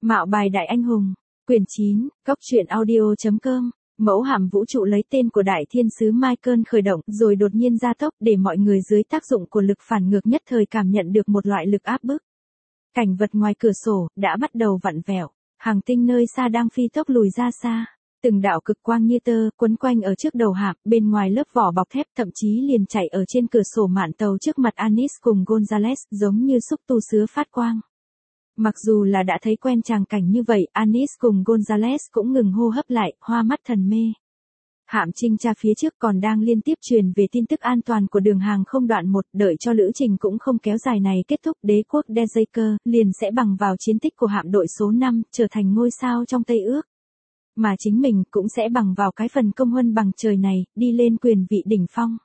Mạo bài đại anh hùng, quyển 9, góc truyện audio.com. Mẫu hạm vũ trụ lấy tên của đại thiên sứ Michael khởi động rồi đột nhiên gia tốc để mọi người dưới tác dụng của lực phản ngược nhất thời cảm nhận được một loại lực áp bức. Cảnh vật ngoài cửa sổ đã bắt đầu vặn vẹo, hành tinh nơi xa đang phi tốc lùi ra xa. Từng đạo cực quang như tơ quấn quanh ở trước đầu hạm, bên ngoài lớp vỏ bọc thép thậm chí liền chạy ở trên cửa sổ mạn tàu trước mặt Anis cùng Gonzales giống như xúc tu sứa phát quang. Mặc dù là đã thấy quen tràng cảnh như vậy, Anis cùng Gonzales cũng ngừng hô hấp lại, hoa mắt thần mê. Hạm trinh tra phía trước còn đang liên tiếp truyền về tin tức an toàn của đường hàng không đoạn 1, đợi cho lữ trình cũng không kéo dài này kết thúc, đế quốc Dejaker liền sẽ bằng vào chiến tích của hạm đội số 5, trở thành ngôi sao trong Tây Ước. Mà chính mình cũng sẽ bằng vào cái phần công huân bằng trời này, đi lên quyền vị đỉnh phong.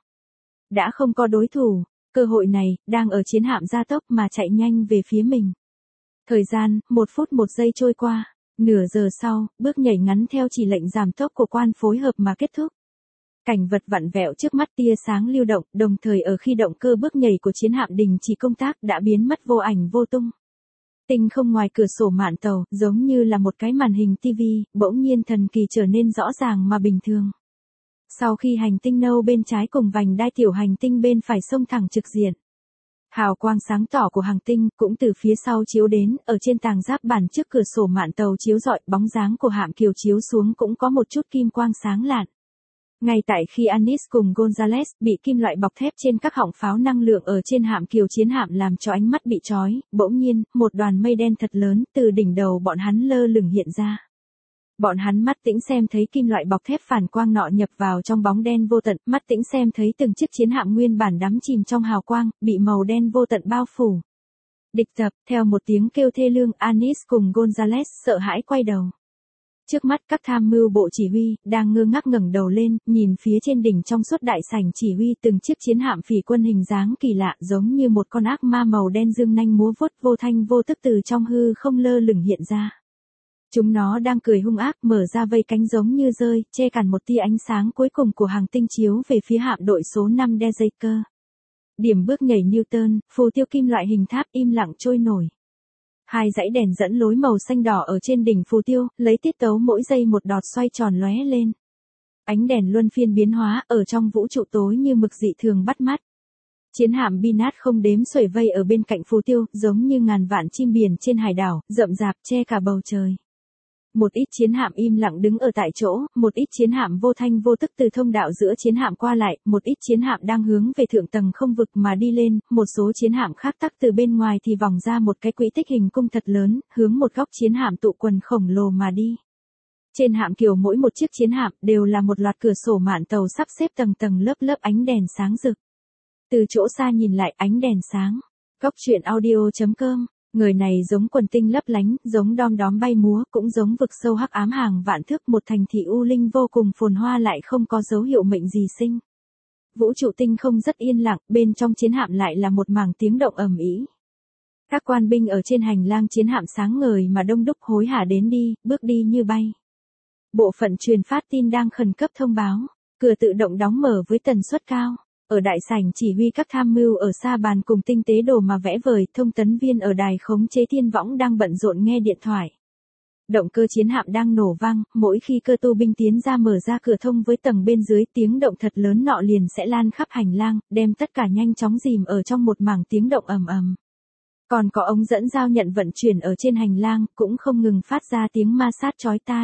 Đã không có đối thủ, cơ hội này, đang ở chiến hạm gia tốc mà chạy nhanh về phía mình. Thời gian, 1 phút 1 giây trôi qua, nửa giờ sau, bước nhảy ngắn theo chỉ lệnh giảm tốc của quan phối hợp mà kết thúc. Cảnh vật vặn vẹo trước mắt tia sáng lưu động, đồng thời ở khi động cơ bước nhảy của chiến hạm đình chỉ công tác đã biến mất vô ảnh vô tung. Tinh không ngoài cửa sổ mạn tàu, giống như là một cái màn hình TV, bỗng nhiên thần kỳ trở nên rõ ràng mà bình thường. Sau khi hành tinh nâu bên trái cùng vành đai tiểu hành tinh bên phải xông thẳng trực diện. Hào quang sáng tỏ của hành tinh cũng từ phía sau chiếu đến, ở trên tàng giáp bản trước cửa sổ mạn tàu chiếu rọi, bóng dáng của hạm kiều chiếu xuống cũng có một chút kim quang sáng lạn. Ngay tại khi Anis cùng Gonzales bị kim loại bọc thép trên các họng pháo năng lượng ở trên hạm kiều chiến hạm làm cho ánh mắt bị chói, bỗng nhiên, một đoàn mây đen thật lớn từ đỉnh đầu bọn hắn lơ lửng hiện ra. Bọn hắn mắt tĩnh xem thấy kim loại bọc thép phản quang nọ nhập vào trong bóng đen vô tận, mắt tĩnh xem thấy từng chiếc chiến hạm nguyên bản đắm chìm trong hào quang, bị màu đen vô tận bao phủ. Địch tập, theo một tiếng kêu thê lương, Anis cùng Gonzales sợ hãi quay đầu. Trước mắt các tham mưu bộ chỉ huy, đang ngơ ngác ngẩng đầu lên, nhìn phía trên đỉnh trong suốt đại sảnh chỉ huy từng chiếc chiến hạm phỉ quân hình dáng kỳ lạ giống như một con ác ma màu đen dương nanh múa vuốt vô thanh vô tức từ trong hư không lơ lửng hiện ra. Chúng nó đang cười hung ác mở ra vây cánh giống như rơi, che cản một tia ánh sáng cuối cùng của hành tinh chiếu về phía hạm đội số 5 Dejaker. Điểm bước nhảy Newton, phù tiêu kim loại hình tháp im lặng trôi nổi. 2 dãy đèn dẫn lối màu xanh đỏ ở trên đỉnh phù tiêu, lấy tiết tấu mỗi giây một đọt xoay tròn lóe lên. Ánh đèn luân phiên biến hóa, ở trong vũ trụ tối như mực dị thường bắt mắt. Chiến hạm Binat không đếm xuể vây ở bên cạnh phù tiêu, giống như ngàn vạn chim biển trên hải đảo, rậm rạp che cả bầu trời. Một ít chiến hạm im lặng đứng ở tại chỗ, một ít chiến hạm vô thanh vô tức từ thông đạo giữa chiến hạm qua lại, một ít chiến hạm đang hướng về thượng tầng không vực mà đi lên, một số chiến hạm khác tắc từ bên ngoài thì vòng ra một cái quỹ tích hình cung thật lớn, hướng một góc chiến hạm tụ quần khổng lồ mà đi. Trên hạm kiều mỗi một chiếc chiến hạm đều là một loạt cửa sổ mạn tàu sắp xếp tầng tầng lớp lớp ánh đèn sáng rực. Từ chỗ xa nhìn lại ánh đèn sáng. Góc truyện audio.com. Người này giống quần tinh lấp lánh, giống đom đóm bay múa, cũng giống vực sâu hắc ám hàng vạn thước, một thành thị u linh vô cùng phồn hoa lại không có dấu hiệu mệnh gì sinh. Vũ trụ tinh không rất yên lặng, bên trong chiến hạm lại là một mảng tiếng động ầm ĩ. Các quan binh ở trên hành lang chiến hạm sáng ngời mà đông đúc hối hả đến đi, bước đi như bay. Bộ phận truyền phát tin đang khẩn cấp thông báo, cửa tự động đóng mở với tần suất cao. Ở đại sảnh chỉ huy các tham mưu ở xa bàn cùng tinh tế đồ mà vẽ vời, thông tấn viên ở đài khống chế thiên võng đang bận rộn nghe điện thoại. Động cơ chiến hạm đang nổ vang, mỗi khi cơ tu binh tiến ra mở ra cửa thông với tầng bên dưới, tiếng động thật lớn nọ liền sẽ lan khắp hành lang, đem tất cả nhanh chóng dìm ở trong một mảng tiếng động ầm ầm. Còn có ống dẫn giao nhận vận chuyển ở trên hành lang, cũng không ngừng phát ra tiếng ma sát chói tai.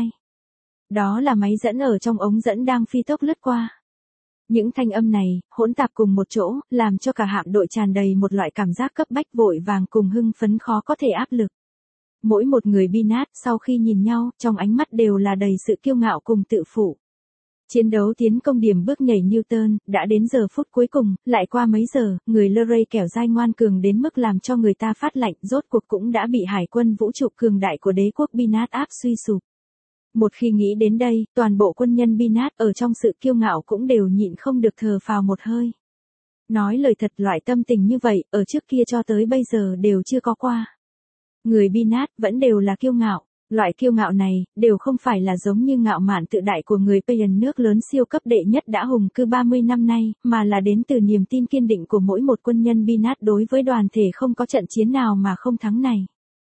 Đó là máy dẫn ở trong ống dẫn đang phi tốc lướt qua. Những thanh âm này, hỗn tạp cùng một chỗ, làm cho cả hạm đội tràn đầy một loại cảm giác cấp bách vội vàng cùng hưng phấn khó có thể áp lực. Mỗi một người Binat sau khi nhìn nhau, trong ánh mắt đều là đầy sự kiêu ngạo cùng tự phụ. Chiến đấu tiến công điểm bước nhảy Newton, đã đến giờ phút cuối cùng, lại qua mấy giờ, người Luray kẻo dai ngoan cường đến mức làm cho người ta phát lạnh, rốt cuộc cũng đã bị hải quân vũ trụ cường đại của đế quốc Binat áp suy sụp. Một khi nghĩ đến đây, toàn bộ quân nhân Binat ở trong sự kiêu ngạo cũng đều nhịn không được thở phào một hơi. Nói lời thật, loại tâm tình như vậy, ở trước kia cho tới bây giờ đều chưa có qua. Người Binat vẫn đều là kiêu ngạo, loại kiêu ngạo này, đều không phải là giống như ngạo mạn tự đại của người Payan nước lớn siêu cấp đệ nhất đã hùng cư 30 năm nay, mà là đến từ niềm tin kiên định của mỗi một quân nhân Binat đối với đoàn thể không có trận chiến nào mà không thắng này.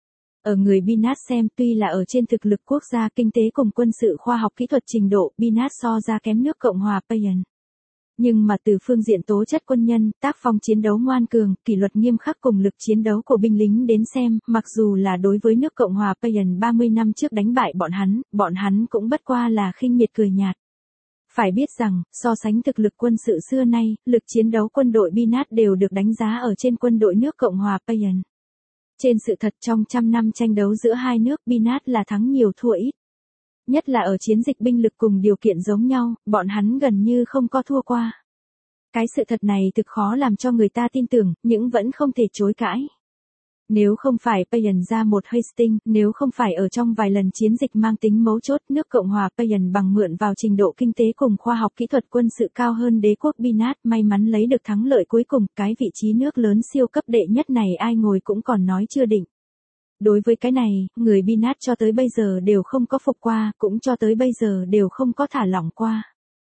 Ở người Binat xem, tuy là ở trên thực lực quốc gia, kinh tế cùng quân sự khoa học kỹ thuật trình độ, Binat so ra kém nước Cộng hòa Payan. Nhưng mà từ phương diện tố chất quân nhân, tác phong chiến đấu ngoan cường, kỷ luật nghiêm khắc cùng lực chiến đấu của binh lính đến xem, mặc dù là đối với nước Cộng hòa Payan 30 năm trước đánh bại bọn hắn cũng bất qua là khinh miệt cười nhạt. Phải biết rằng, so sánh thực lực quân sự xưa nay, lực chiến đấu quân đội Binat đều được đánh giá ở trên quân đội nước Cộng hòa Payan. Trên sự thật trong trăm năm tranh đấu giữa hai nước, Binat là thắng nhiều thua ít. Nhất là ở chiến dịch binh lực cùng điều kiện giống nhau, bọn hắn gần như không có thua qua. Cái sự thật này thực khó làm cho người ta tin tưởng, nhưng vẫn không thể chối cãi. Nếu không phải Payan ra một Hastings, nếu không phải ở trong vài lần chiến dịch mang tính mấu chốt, nước Cộng hòa Payan bằng mượn vào trình độ kinh tế cùng khoa học kỹ thuật quân sự cao hơn đế quốc Binat, may mắn lấy được thắng lợi cuối cùng, cái vị trí nước lớn siêu cấp đệ nhất này ai ngồi cũng còn nói chưa định. Đối với cái này, người Binat cho tới bây giờ đều không có phục qua, cũng cho tới bây giờ đều không có thả lỏng qua.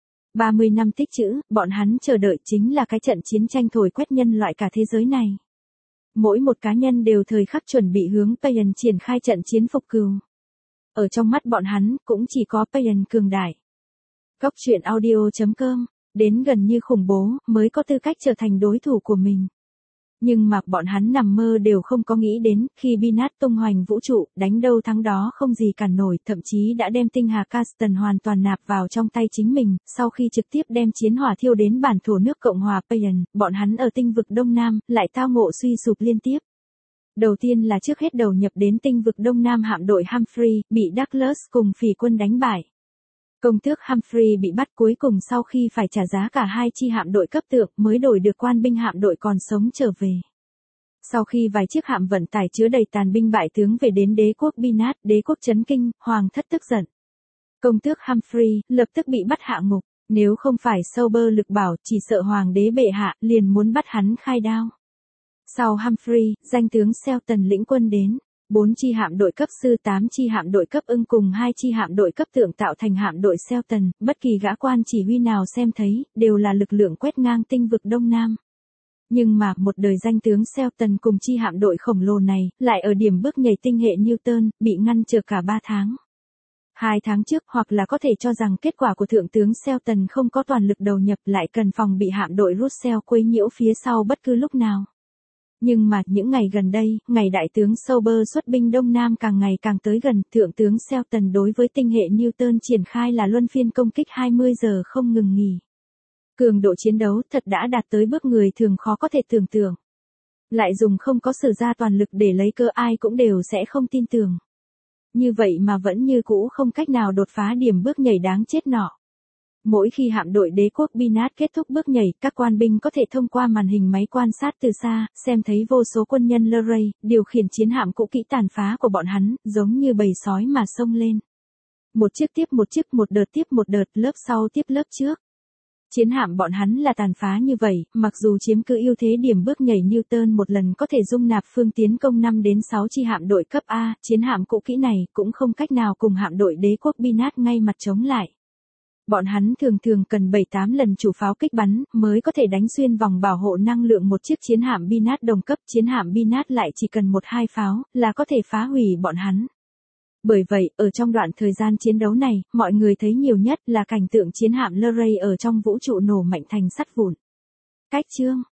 30 năm tích trữ, bọn hắn chờ đợi chính là cái trận chiến tranh thổi quét nhân loại cả thế giới này. Mỗi một cá nhân đều thời khắc chuẩn bị hướng Payan triển khai trận chiến phục cừu. Ở trong mắt bọn hắn, cũng chỉ có Payan cường đại. Góc truyện audio.com, đến gần như khủng bố, mới có tư cách trở thành đối thủ của mình. Nhưng mà bọn hắn nằm mơ đều không có nghĩ đến, khi Binat tung hoành vũ trụ, đánh đâu thắng đó không gì cản nổi, thậm chí đã đem tinh hà Caston hoàn toàn nạp vào trong tay chính mình, sau khi trực tiếp đem chiến hỏa thiêu đến bản thổ nước Cộng hòa Payan, bọn hắn ở tinh vực Đông Nam, lại tao ngộ suy sụp liên tiếp. Đầu tiên là trước hết đầu nhập đến tinh vực Đông Nam hạm đội Humphrey, bị Douglas cùng phỉ quân đánh bại. Công tước Humphrey bị bắt cuối cùng sau khi phải trả giá cả hai chi hạm đội cấp tượng mới đổi được quan binh hạm đội còn sống trở về. Sau khi vài chiếc hạm vận tải chứa đầy tàn binh bại tướng về đến đế quốc Binat, đế quốc chấn kinh, hoàng thất tức giận. Công tước Humphrey lập tức bị bắt hạ ngục, nếu không phải Sober lực bảo chỉ sợ hoàng đế bệ hạ liền muốn bắt hắn khai đao. Sau Humphrey, danh tướng Shelton lĩnh quân đến. 4 chi hạm đội cấp sư 8 chi hạm đội cấp ưng cùng 2 chi hạm đội cấp tượng tạo thành hạm đội Shelton, bất kỳ gã quan chỉ huy nào xem thấy, đều là lực lượng quét ngang tinh vực Đông Nam. Nhưng mà, một đời danh tướng Shelton cùng chi hạm đội khổng lồ này, lại ở điểm bước nhảy tinh hệ Newton, bị ngăn trở cả 3 tháng. 2 tháng trước hoặc là có thể cho rằng kết quả của thượng tướng Shelton không có toàn lực đầu nhập lại cần phòng bị hạm đội Russell quấy nhiễu phía sau bất cứ lúc nào. Nhưng mà, những ngày gần đây, ngày đại tướng Sober xuất binh Đông Nam càng ngày càng tới gần, thượng tướng Shelton đối với tinh hệ Newton triển khai là luân phiên công kích 20 giờ không ngừng nghỉ. Cường độ chiến đấu thật đã đạt tới bước người thường khó có thể tưởng tượng. Lại dùng không có sử ra toàn lực để lấy cơ ai cũng đều sẽ không tin tưởng. Như vậy mà vẫn như cũ không cách nào đột phá điểm bước nhảy đáng chết nọ. Mỗi khi hạm đội đế quốc Binat kết thúc bước nhảy, các quan binh có thể thông qua màn hình máy quan sát từ xa, xem thấy vô số quân nhân Luray, điều khiển chiến hạm cũ kỹ tàn phá của bọn hắn, giống như bầy sói mà xông lên. Một chiếc tiếp một chiếc, một đợt tiếp một đợt, lớp sau tiếp lớp trước. Chiến hạm bọn hắn là tàn phá như vậy, mặc dù chiếm cứ ưu thế điểm bước nhảy Newton một lần có thể dung nạp phương tiến công 5 đến 6 chi hạm đội cấp A, chiến hạm cũ kỹ này cũng không cách nào cùng hạm đội đế quốc Binat ngay mặt chống lại. Bọn hắn thường thường cần 7-8 lần chủ pháo kích bắn, mới có thể đánh xuyên vòng bảo hộ năng lượng một chiếc chiến hạm Binat đồng cấp, chiến hạm Binat lại chỉ cần 1-2 pháo, là có thể phá hủy bọn hắn. Bởi vậy, ở trong đoạn thời gian chiến đấu này, mọi người thấy nhiều nhất là cảnh tượng chiến hạm Luray ở trong vũ trụ nổ mạnh thành sắt vụn. Cách chương